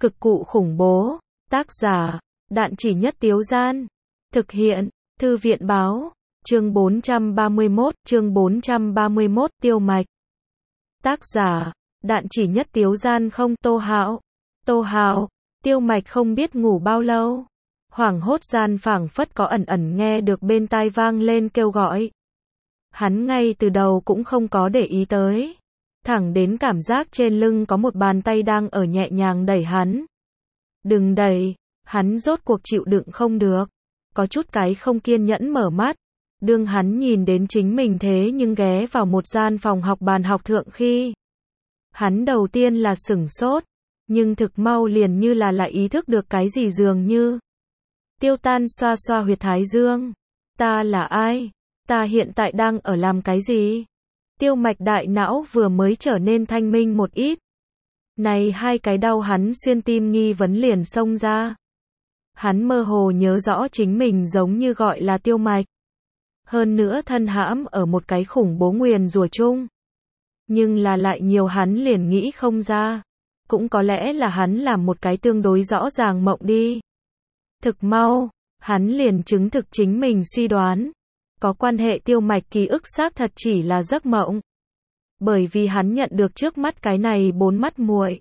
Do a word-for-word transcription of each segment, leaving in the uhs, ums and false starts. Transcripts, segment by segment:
Cực cụ khủng bố. Tác giả, Đạn Chỉ Nhất Tiếu Gian. Thực hiện, Thư viện Báo. Chương bốn trăm ba mươi mốt, chương bốn trăm ba mươi mốt, Tiêu Mạch. Tác giả, Đạn Chỉ Nhất Tiếu Gian. Không. Tô Hạo. Tô Hạo. Tiêu Mạch không biết ngủ bao lâu. Hoảng hốt gian phảng phất có ẩn ẩn nghe được bên tai vang lên kêu gọi. Hắn ngay từ đầu cũng không có để ý tới. Thẳng đến cảm giác trên lưng có một bàn tay đang ở nhẹ nhàng đẩy hắn. Đừng đẩy, hắn rốt cuộc chịu đựng không được. Có chút cái không kiên nhẫn mở mắt. Đương hắn nhìn đến chính mình thế nhưng ghé vào một gian phòng học bàn học thượng khi. Hắn đầu tiên là sửng sốt, nhưng thực mau liền như là lại ý thức được cái gì dường như. Tiêu Tan xoa xoa huyệt thái dương. Ta là ai? Ta hiện tại đang ở làm cái gì? Tiêu Mạch đại não vừa mới trở nên thanh minh một ít. Này hai cái đau hắn xuyên tim nghi vấn liền xông ra. Hắn mơ hồ nhớ rõ chính mình giống như gọi là Tiêu Mạch. Hơn nữa thân hãm ở một cái khủng bố nguyền rủa chung. Nhưng là lại nhiều hắn liền nghĩ không ra. Cũng có lẽ là hắn làm một cái tương đối rõ ràng mộng đi. Thực mau, hắn liền chứng thực chính mình suy đoán. Có quan hệ Tiêu Mạch ký ức xác thật chỉ là giấc mộng. Bởi vì hắn nhận được trước mắt cái này bốn mắt muội.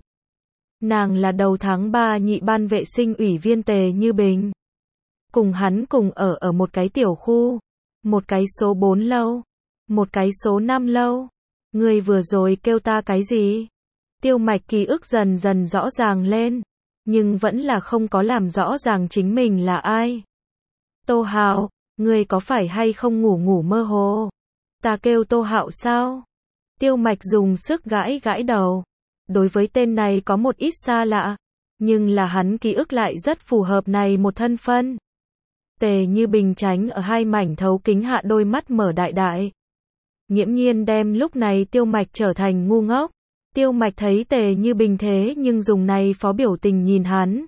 Nàng là đầu tháng ba nhị ban vệ sinh ủy viên Tề Như Bình. Cùng hắn cùng ở ở một cái tiểu khu. Một cái số bốn lâu. Một cái số năm lâu. Người vừa rồi kêu ta cái gì? Tiêu Mạch ký ức dần dần rõ ràng lên. Nhưng vẫn là không có làm rõ ràng chính mình là ai. Tô Hạo, ngươi có phải hay không ngủ ngủ mơ hồ? Ta kêu Tô Hạo sao? Tiêu Mạch dùng sức gãi gãi đầu. Đối với tên này có một ít xa lạ. Nhưng là hắn ký ức lại rất phù hợp này một thân phân. Tề Như Bình tránh ở hai mảnh thấu kính hạ đôi mắt mở đại đại. Nghiễm nhiên đem lúc này Tiêu Mạch trở thành ngu ngốc. Tiêu Mạch thấy Tề Như Bình thế nhưng dùng này phó biểu tình nhìn hắn.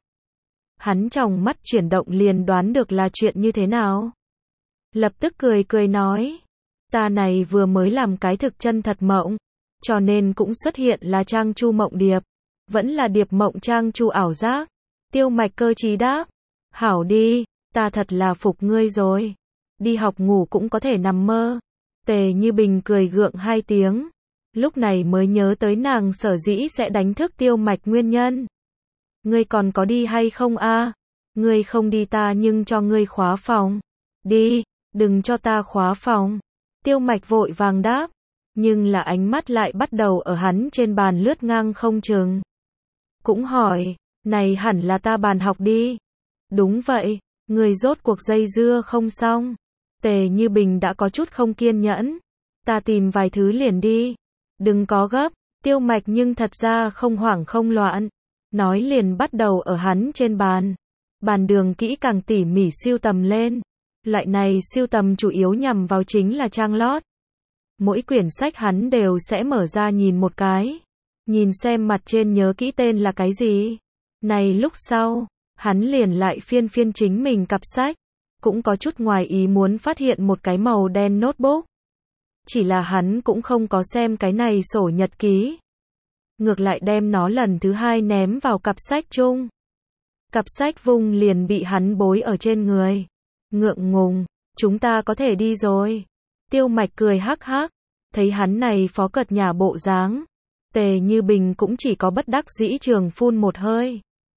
Hắn trong mắt chuyển động liền đoán được là chuyện như thế nào. Lập tức cười cười nói. Ta này vừa mới làm cái thực chân thật mộng. Cho nên cũng xuất hiện là trang chu mộng điệp. Vẫn là điệp mộng trang chu ảo giác. Tiêu Mạch cơ trí đáp. Hảo đi, ta thật là phục ngươi rồi. Đi học ngủ cũng có thể nằm mơ. Tề Như Bình cười gượng hai tiếng. Lúc này mới nhớ tới nàng sở dĩ sẽ đánh thức Tiêu Mạch nguyên nhân. Ngươi còn có đi hay không a? Ngươi không đi ta nhưng cho ngươi khóa phòng. Đi, đừng cho ta khóa phòng. Tiêu Mạch vội vàng đáp. Nhưng là ánh mắt lại bắt đầu ở hắn trên bàn lướt ngang không chừng. Cũng hỏi, này hẳn là ta bàn học đi. Đúng vậy, người rốt cuộc dây dưa không xong. Tề Như Bình đã có chút không kiên nhẫn. Ta tìm vài thứ liền đi. Đừng có gấp. Tiêu Mạch nhưng thật ra không hoảng không loạn. Nói liền bắt đầu ở hắn trên bàn. Bàn đường kỹ càng tỉ mỉ siêu tầm lên. Loại này siêu tầm chủ yếu nhằm vào chính là trang lót. Mỗi quyển sách hắn đều sẽ mở ra nhìn một cái. Nhìn xem mặt trên nhớ kỹ tên là cái gì. Này lúc sau, hắn liền lại phiên phiên chính mình cặp sách. Cũng có chút ngoài ý muốn phát hiện một cái màu đen notebook. Chỉ là hắn cũng không có xem cái này sổ nhật ký. Ngược lại đem nó lần thứ hai ném vào cặp sách chung. Cặp sách vung liền bị hắn bối ở trên người. Ngượng ngùng, chúng ta có thể đi rồi. Tiêu Mạch cười hắc hắc. Thấy hắn này phó cợt nhả bộ dáng. Tề Như Bình cũng chỉ có bất đắc dĩ trường phun một hơi.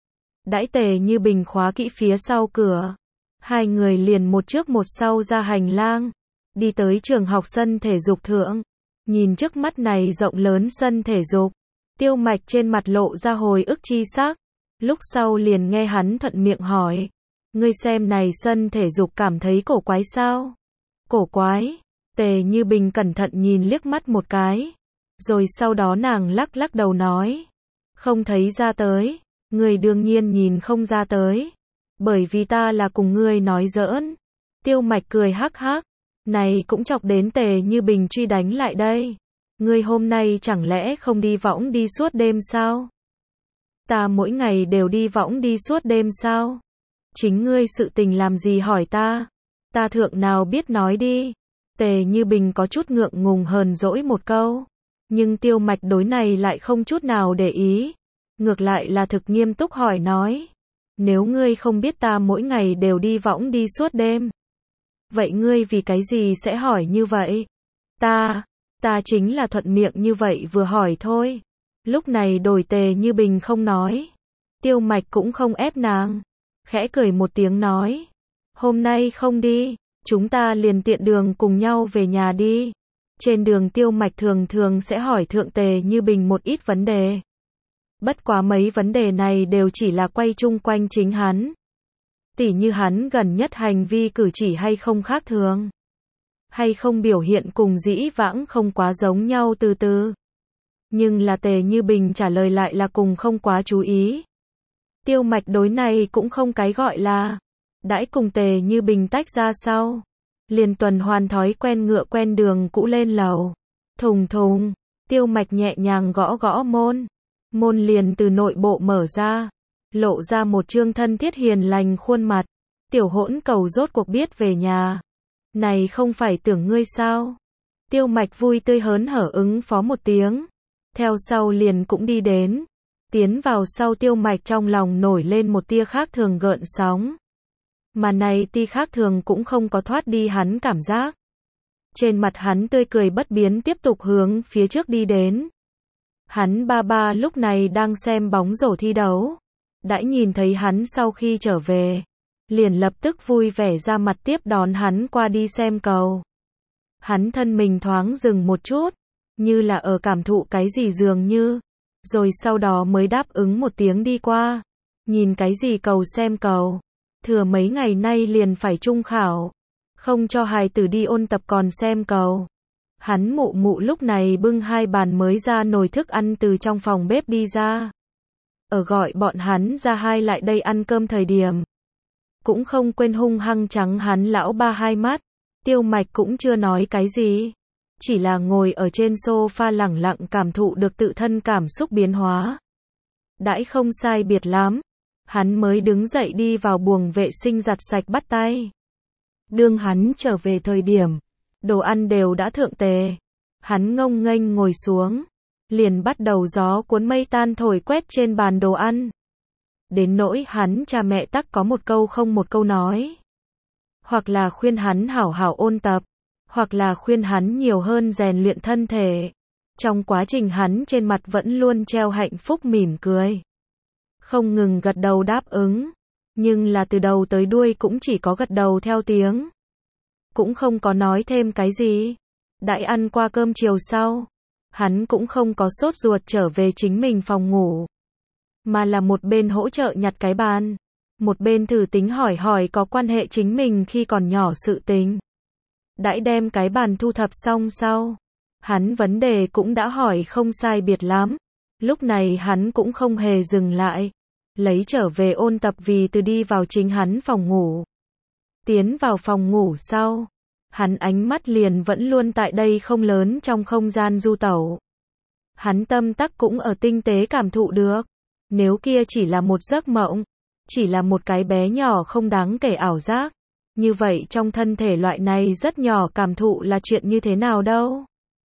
Đãi Tề Như Bình khóa kỹ phía sau cửa. Hai người liền một trước một sau ra hành lang. Đi tới trường học sân thể dục thượng. Nhìn trước mắt này rộng lớn sân thể dục. Tiêu Mạch trên mặt lộ ra hồi ức chi sắc. Lúc sau liền nghe hắn thuận miệng hỏi. Ngươi xem này sân thể dục cảm thấy cổ quái sao? Cổ quái? Tề Như Bình cẩn thận nhìn liếc mắt một cái. Rồi sau đó nàng lắc lắc đầu nói. Không thấy ra tới. Ngươi đương nhiên nhìn không ra tới. Bởi vì ta là cùng ngươi nói giỡn. Tiêu Mạch cười hắc hắc. Này cũng chọc đến Tề Như Bình truy đánh lại đây. Ngươi hôm nay chẳng lẽ không đi võng đi suốt đêm sao? Ta mỗi ngày đều đi võng đi suốt đêm sao? Chính ngươi sự tình làm gì hỏi ta? Ta thượng nào biết nói đi. Tề Như Bình có chút ngượng ngùng hờn dỗi một câu. Nhưng Tiêu Mạch đối này lại không chút nào để ý. ngược lại là thực nghiêm túc hỏi nói. Nếu ngươi không biết ta mỗi ngày đều đi võng đi suốt đêm. Vậy ngươi vì cái gì sẽ hỏi như vậy? Ta, ta chính là thuận miệng như vậy vừa hỏi thôi. Lúc này đổi Tề Như Bình không nói. Tiêu Mạch cũng không ép nàng. Khẽ cười một tiếng nói. Hôm nay không đi, chúng ta liền tiện đường cùng nhau về nhà đi. Trên đường Tiêu Mạch thường thường sẽ hỏi thượng Tề Như Bình một ít vấn đề. Bất quá mấy vấn đề này đều chỉ là quay chung quanh chính hắn. Tỉ như hắn gần nhất hành vi cử chỉ hay không khác thường. Hay không biểu hiện cùng dĩ vãng không quá giống nhau từ từ. Nhưng là Tề Như Bình trả lời lại là cùng không quá chú ý. Tiêu Mạch đối này cũng không cái gọi là. Đãi cùng Tề Như Bình tách ra sau. Liền tuần hoàn thói quen ngựa quen đường cũ lên lầu. Thùng thùng, Tiêu Mạch nhẹ nhàng gõ gõ môn. Môn liền từ nội bộ mở ra. Lộ ra một trương thân thiết hiền lành khuôn mặt. Tiểu Hỗn Cầu rốt cuộc biết về nhà. Này không phải tưởng ngươi sao? Tiêu Mạch vui tươi hớn hở ứng phó một tiếng. Theo sau liền cũng đi đến. Tiến vào sau Tiêu Mạch trong lòng nổi lên một tia khác thường gợn sóng. Mà này tia khác thường cũng không có thoát đi hắn cảm giác. Trên mặt hắn tươi cười bất biến tiếp tục hướng phía trước đi đến. Hắn ba ba lúc này đang xem bóng rổ thi đấu. Đã nhìn thấy hắn sau khi trở về. Liền lập tức vui vẻ ra mặt tiếp đón hắn qua đi xem cầu. Hắn thân mình thoáng dừng một chút. Như là ở cảm thụ cái gì dường như. Rồi sau đó mới đáp ứng một tiếng đi qua. Nhìn cái gì cầu xem cầu. Thừa mấy ngày nay liền phải trung khảo. Không cho hài tử đi ôn tập còn xem cầu. Hắn mụ mụ lúc này bưng hai bàn mới ra nồi thức ăn từ trong phòng bếp đi ra. Ở gọi bọn hắn ra hai lại đây ăn cơm thời điểm. Cũng không quên hung hăng trắng hắn lão ba hai mắt. Tiêu Mạch cũng chưa nói cái gì. Chỉ là ngồi ở trên sofa lẳng lặng cảm thụ được tự thân cảm xúc biến hóa. Đãi không sai biệt lắm. Hắn mới đứng dậy đi vào buồng vệ sinh giặt sạch bắt tay. Đương hắn trở về thời điểm. Đồ ăn đều đã thượng tề. Hắn ngông nghênh ngồi xuống. Liền bắt đầu gió cuốn mây tan thổi quét trên bàn đồ ăn. Đến nỗi hắn cha mẹ tắc có một câu không một câu nói. Hoặc là khuyên hắn hảo hảo ôn tập. Hoặc là khuyên hắn nhiều hơn rèn luyện thân thể. Trong quá trình hắn trên mặt vẫn luôn treo hạnh phúc mỉm cười. Không ngừng gật đầu đáp ứng. Nhưng là từ đầu tới đuôi cũng chỉ có gật đầu theo tiếng. Cũng không có nói thêm cái gì. Đãi ăn qua cơm chiều sau. Hắn cũng không có sốt ruột trở về chính mình phòng ngủ. Mà là một bên hỗ trợ nhặt cái bàn. Một bên thử tính hỏi hỏi có quan hệ chính mình khi còn nhỏ sự tình. Đãi đem cái bàn thu thập xong sau. Hắn vấn đề cũng đã hỏi không sai biệt lắm. Lúc này hắn cũng không hề dừng lại. Lấy trở về ôn tập vì từ đi vào chính hắn phòng ngủ. Tiến vào phòng ngủ sau. Hắn ánh mắt liền vẫn luôn tại đây không lớn trong không gian du tẩu. Hắn tâm tắc cũng ở tinh tế cảm thụ được. Nếu kia chỉ là một giấc mộng. Chỉ là một cái bé nhỏ không đáng kể ảo giác. Như vậy trong thân thể loại này rất nhỏ cảm thụ là chuyện như thế nào đâu.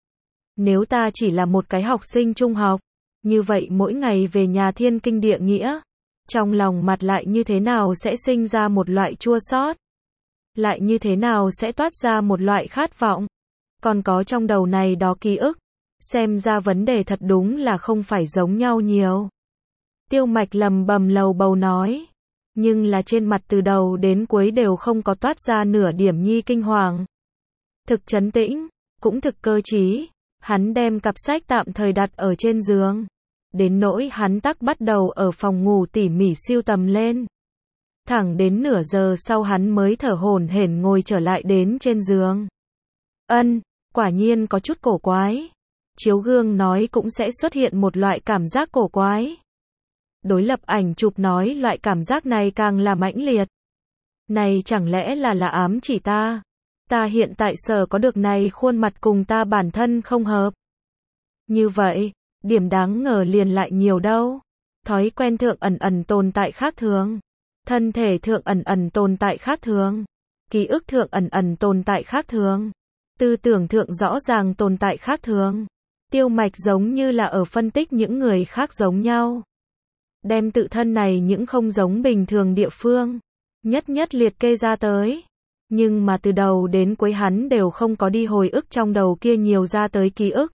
Nếu ta chỉ là một cái học sinh trung học. Như vậy mỗi ngày về nhà thiên kinh địa nghĩa. Trong lòng mặt lại như thế nào sẽ sinh ra một loại chua xót. Lại như thế nào sẽ toát ra một loại khát vọng. Còn có trong đầu này đó ký ức. Xem ra vấn đề thật đúng là không phải giống nhau nhiều. Tiêu Mạch lầm bầm lầu bầu nói. Nhưng là trên mặt từ đầu đến cuối đều không có toát ra nửa điểm nhi kinh hoàng. Thực trấn tĩnh, cũng thực cơ trí. Hắn đem cặp sách tạm thời đặt ở trên giường. Đến nỗi hắn tắc bắt đầu ở phòng ngủ tỉ mỉ siêu tầm lên. Thẳng đến nửa giờ sau hắn mới thở hổn hển ngồi trở lại đến trên giường. Ân, quả nhiên có chút cổ quái. Chiếu gương nói cũng sẽ xuất hiện một loại cảm giác cổ quái. Đối lập ảnh chụp nói loại cảm giác này càng là mãnh liệt. Này chẳng lẽ là là ám chỉ ta? Ta hiện tại sở có được này khuôn mặt cùng ta bản thân không hợp. Như vậy, điểm đáng ngờ liền lại nhiều đâu. Thói quen thượng ẩn ẩn tồn tại khác thường. Thân thể thượng ẩn ẩn tồn tại khác thường. Ký ức thượng ẩn ẩn tồn tại khác thường. Tư tưởng thượng rõ ràng tồn tại khác thường. Tiêu Mạch giống như là ở phân tích những người khác giống nhau. đem tự thân này những không giống bình thường địa phương, nhất nhất liệt kê ra tới. Nhưng mà từ đầu đến cuối hắn đều không có đi hồi ức trong đầu kia nhiều ra tới ký ức.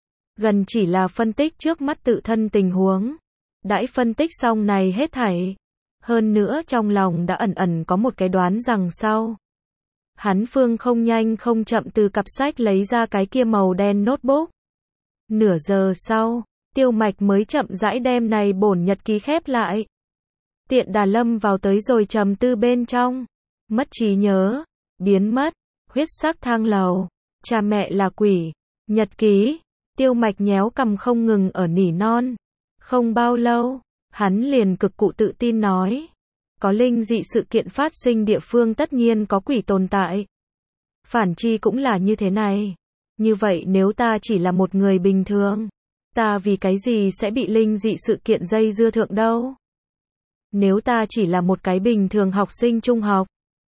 Gần chỉ là phân tích trước mắt tự thân tình huống. Đãi phân tích xong này hết thảy. Hơn nữa trong lòng đã ẩn ẩn có một cái đoán rằng sau. Hắn phương không nhanh không chậm từ cặp sách lấy ra cái kia màu đen notebook. Nửa giờ sau, Tiêu Mạch mới chậm rãi đem này bổn nhật ký khép lại. Tiện đà lâm vào tới rồi trầm tư bên trong. Mất trí nhớ, biến mất, huyết sắc thang lầu, cha mẹ là quỷ, nhật ký, Tiêu Mạch nhéo cằm không ngừng ở nỉ non. Không bao lâu, hắn liền cực cụ tự tin nói. Có linh dị sự kiện phát sinh địa phương tất nhiên có quỷ tồn tại. Phản chi cũng là như thế này. Như vậy nếu ta chỉ là một người bình thường, ta vì cái gì sẽ bị linh dị sự kiện dây dưa thượng đâu? Nếu ta chỉ là một cái bình thường học sinh trung học,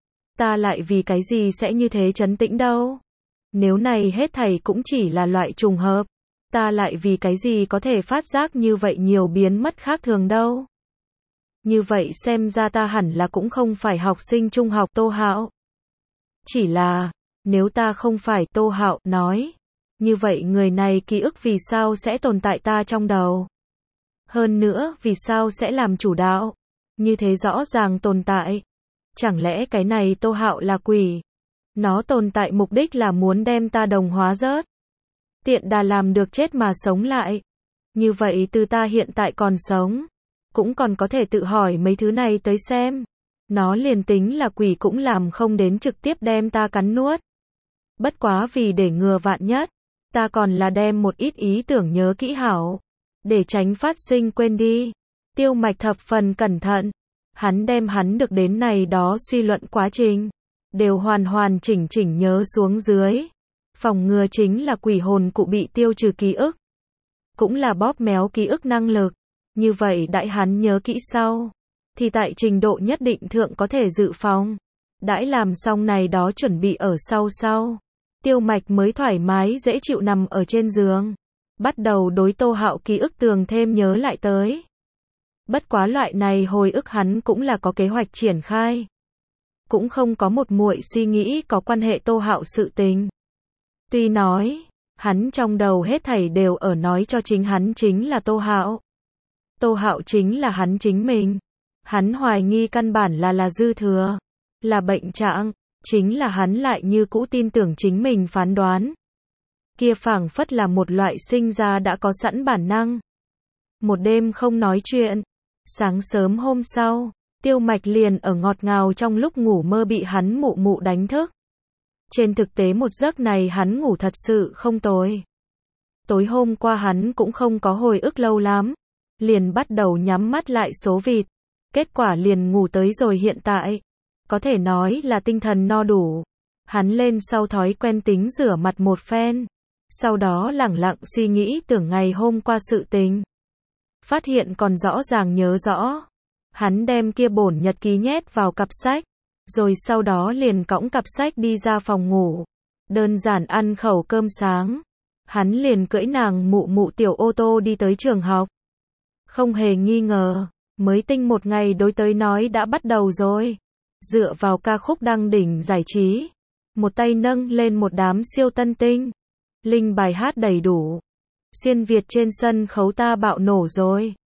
ta lại vì cái gì sẽ như thế trấn tĩnh đâu? Nếu này hết thảy cũng chỉ là loại trùng hợp, ta lại vì cái gì có thể phát giác như vậy nhiều biến mất khác thường đâu? Như vậy xem ra ta hẳn là cũng không phải học sinh trung học Tô Hạo. Chỉ là, nếu ta không phải Tô Hạo nói, như vậy người này ký ức vì sao sẽ tồn tại ta trong đầu? Hơn nữa, vì sao sẽ làm chủ đạo? Như thế rõ ràng tồn tại. Chẳng lẽ cái này Tô Hạo là quỷ? Nó tồn tại mục đích là muốn đem ta đồng hóa rớt. Tiện đà làm được chết mà sống lại. Như vậy từ ta hiện tại còn sống, cũng còn có thể tự hỏi mấy thứ này tới xem. Nó liền tính là quỷ cũng làm không đến trực tiếp đem ta cắn nuốt. Bất quá vì để ngừa vạn nhất, ta còn là đem một ít ý tưởng nhớ kỹ hảo, để tránh phát sinh quên đi. Tiêu Mạch thập phần cẩn thận, hắn đem hắn được đến này đó suy luận quá trình, đều hoàn hoàn chỉnh chỉnh nhớ xuống dưới. Phòng ngừa chính là quỷ hồn cụ bị tiêu trừ ký ức, cũng là bóp méo ký ức năng lực. Như vậy đãi hắn nhớ kỹ sau, thì tại trình độ nhất định thượng có thể dự phòng. Đãi làm xong này đó chuẩn bị ở sau sau, Tiêu Mạch mới thoải mái dễ chịu nằm ở trên giường, bắt đầu đối Tô Hạo ký ức tường thêm nhớ lại tới. Bất quá loại này hồi ức hắn cũng là có kế hoạch triển khai, cũng không có một muội suy nghĩ có quan hệ Tô Hạo sự tình. Tuy nói, hắn trong đầu hết thảy đều ở nói cho chính hắn chính là Tô Hạo. Tô Hạo chính là hắn chính mình. Hắn hoài nghi căn bản là là dư thừa, là bệnh trạng, chính là hắn lại như cũ tin tưởng chính mình phán đoán. Kia phảng phất là một loại sinh ra đã có sẵn bản năng. Một đêm không nói chuyện, sáng sớm hôm sau, Tiêu Mạch liền ở ngọt ngào trong lúc ngủ mơ bị hắn mụ mụ đánh thức. Trên thực tế một giấc này hắn ngủ thật sự không tồi. Tối hôm qua hắn cũng không có hồi ức lâu lắm, liền bắt đầu nhắm mắt lại số vịt. Kết quả liền ngủ tới rồi hiện tại. Có thể nói là tinh thần no đủ. Hắn lên sau thói quen tính rửa mặt một phen. Sau đó lẳng lặng suy nghĩ tưởng ngày hôm qua sự tình. Phát hiện còn rõ ràng nhớ rõ. Hắn đem kia bổn nhật ký nhét vào cặp sách. Rồi sau đó liền cõng cặp sách đi ra phòng ngủ. Đơn giản ăn khẩu cơm sáng. Hắn liền cưỡi nàng mụ mụ tiểu ô tô đi tới trường học. Không hề nghi ngờ. Mới tinh một ngày đối tới nói đã bắt đầu rồi. Dựa vào ca khúc đăng đỉnh giải trí. Một tay nâng lên một đám siêu tân tinh. Linh bài hát đầy đủ. Xuyên Việt trên sân khấu ta bạo nổ rồi.